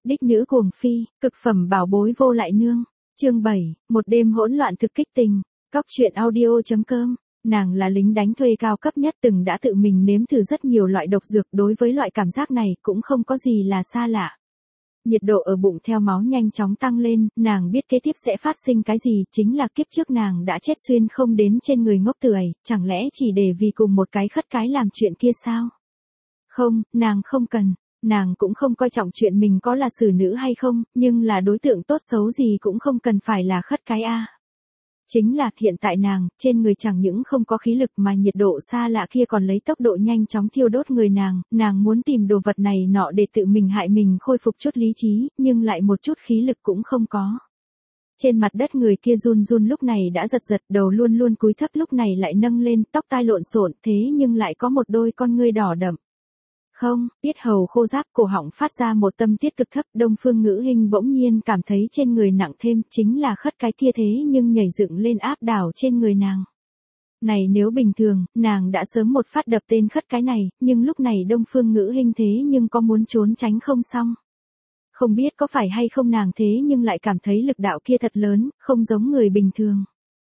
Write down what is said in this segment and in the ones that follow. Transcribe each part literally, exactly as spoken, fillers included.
Đích nữ cuồng phi, cực phẩm bảo bối vô lại nương. Chương bảy, một đêm hỗn loạn thực kích tình. Cóc truyện audio chấm com. Nàng là lính đánh thuê cao cấp nhất từng đã tự mình nếm thử rất nhiều loại độc dược, đối với loại cảm giác này cũng không có gì là xa lạ. Nhiệt độ ở bụng theo máu nhanh chóng tăng lên, nàng biết kế tiếp sẽ phát sinh cái gì, chính là kiếp trước nàng đã chết xuyên không đến trên người ngốc tưởi, chẳng lẽ chỉ để vì cùng một cái khất cái làm chuyện kia sao? Không, nàng không cần. Nàng cũng không coi trọng chuyện mình có là xử nữ hay không, nhưng là đối tượng tốt xấu gì cũng không cần phải là khất cái a. Chính là hiện tại nàng, trên người chẳng những không có khí lực mà nhiệt độ xa lạ kia còn lấy tốc độ nhanh chóng thiêu đốt người nàng, nàng muốn tìm đồ vật này nọ để tự mình hại mình khôi phục chút lý trí, nhưng lại một chút khí lực cũng không có. Trên mặt đất người kia run run lúc này đã giật giật, đầu luôn luôn cúi thấp lúc này lại nâng lên, tóc tai lộn xộn, thế nhưng lại có một đôi con ngươi đỏ đậm. Không, yết hầu khô ráp, cổ họng phát ra một tâm tiết cực thấp, Đông Phương Ngữ Hinh bỗng nhiên cảm thấy trên người nặng thêm, chính là khất cái kia thế nhưng nhảy dựng lên áp đảo trên người nàng. Này nếu bình thường, nàng đã sớm một phát đập tên khất cái này, nhưng lúc này Đông Phương Ngữ Hinh thế nhưng có muốn trốn tránh không xong. Không biết có phải hay không nàng thế nhưng lại cảm thấy lực đạo kia thật lớn, không giống người bình thường.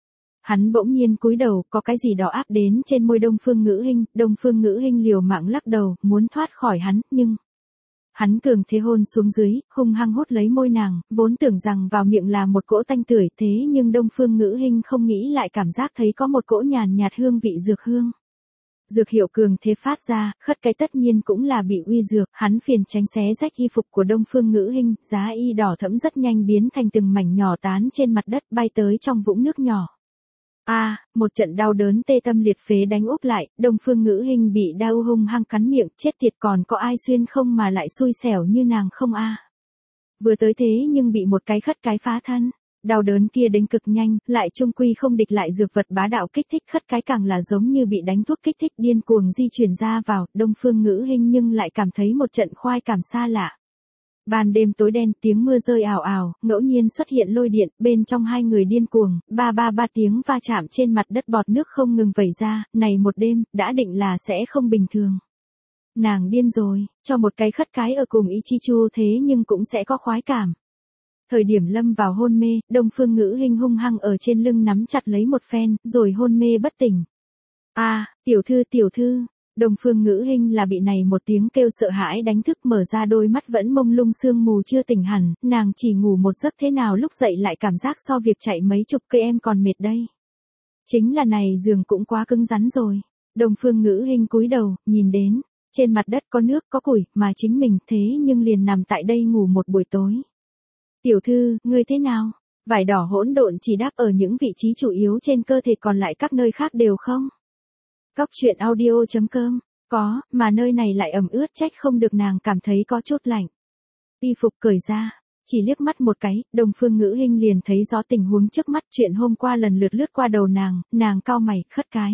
Hắn bỗng nhiên cúi đầu, có cái gì đó áp đến trên môi Đông Phương Ngữ Hinh, Đông Phương Ngữ Hinh liều mạng lắc đầu, muốn thoát khỏi hắn, nhưng hắn cường thế hôn xuống dưới, hung hăng hút lấy môi nàng, vốn tưởng rằng vào miệng là một cỗ tanh tưởi, thế nhưng Đông Phương Ngữ Hinh không nghĩ lại cảm giác thấy có một cỗ nhàn nhạt hương vị dược hương. Dược hiệu cường thế phát ra, khất cái tất nhiên cũng là bị uy dược, hắn phiền tránh xé rách y phục của Đông Phương Ngữ Hinh, giá y đỏ thẫm rất nhanh biến thành từng mảnh nhỏ tán trên mặt đất, bay tới trong vũng nước nhỏ. A, à, một trận đau đớn tê tâm liệt phế đánh úp lại, Đông Phương Ngữ Hinh bị đau hung hăng cắn miệng, chết tiệt, còn có ai xuyên không mà lại xui xẻo như nàng không a. À. Vừa tới thế nhưng bị một cái khất cái phá thân, đau đớn kia đến cực nhanh, lại trung quy không địch lại dược vật bá đạo kích thích, khất cái càng là giống như bị đánh thuốc kích thích điên cuồng di chuyển ra vào, Đông Phương Ngữ Hinh nhưng lại cảm thấy một trận khoái cảm xa lạ. Ban đêm tối đen, tiếng mưa rơi ào ào, ngẫu nhiên xuất hiện lôi điện, bên trong hai người điên cuồng, ba ba ba tiếng va chạm trên mặt đất, bọt nước không ngừng vẩy ra, này một đêm, đã định là sẽ không bình thường. Nàng điên rồi, cho một cái khất cái ở cùng ý chi chu thế nhưng cũng sẽ có khoái cảm. Thời điểm lâm vào hôn mê, Đông Phương Ngữ Hinh hung hăng ở trên lưng nắm chặt lấy một phen, rồi hôn mê bất tỉnh. A, à, tiểu thư tiểu thư. Đông Phương Ngữ Hinh là bị này một tiếng kêu sợ hãi đánh thức, mở ra đôi mắt vẫn mông lung sương mù chưa tỉnh hẳn, nàng chỉ ngủ một giấc thế nào lúc dậy lại cảm giác so việc chạy mấy chục cây em còn mệt đây. Chính là này giường cũng quá cứng rắn rồi. Đông Phương Ngữ Hinh cúi đầu, nhìn đến, trên mặt đất có nước có củi, mà chính mình thế nhưng liền nằm tại đây ngủ một buổi tối. Tiểu thư, ngươi thế nào? Vải đỏ hỗn độn chỉ đáp ở những vị trí chủ yếu trên cơ thể, còn lại các nơi khác đều không? Cóc truyện audio chấm com, có, mà nơi này lại ẩm ướt, trách không được nàng cảm thấy có chút lạnh. Y phục cởi ra, chỉ liếc mắt một cái, Đông Phương Ngữ Hinh liền thấy rõ tình huống trước mắt, chuyện hôm qua lần lượt lướt qua đầu nàng, nàng cau mày, khất cái.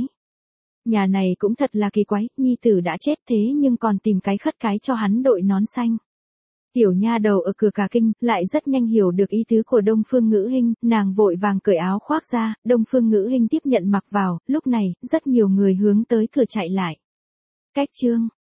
Nhà này cũng thật là kỳ quái, nhi tử đã chết thế nhưng còn tìm cái khất cái cho hắn đội nón xanh. Tiểu nha đầu ở cửa cả kinh, lại rất nhanh hiểu được ý tứ của Đông Phương Ngữ Hinh, nàng vội vàng cởi áo khoác ra, Đông Phương Ngữ Hinh tiếp nhận mặc vào, lúc này, rất nhiều người hướng tới cửa chạy lại. Cách chương,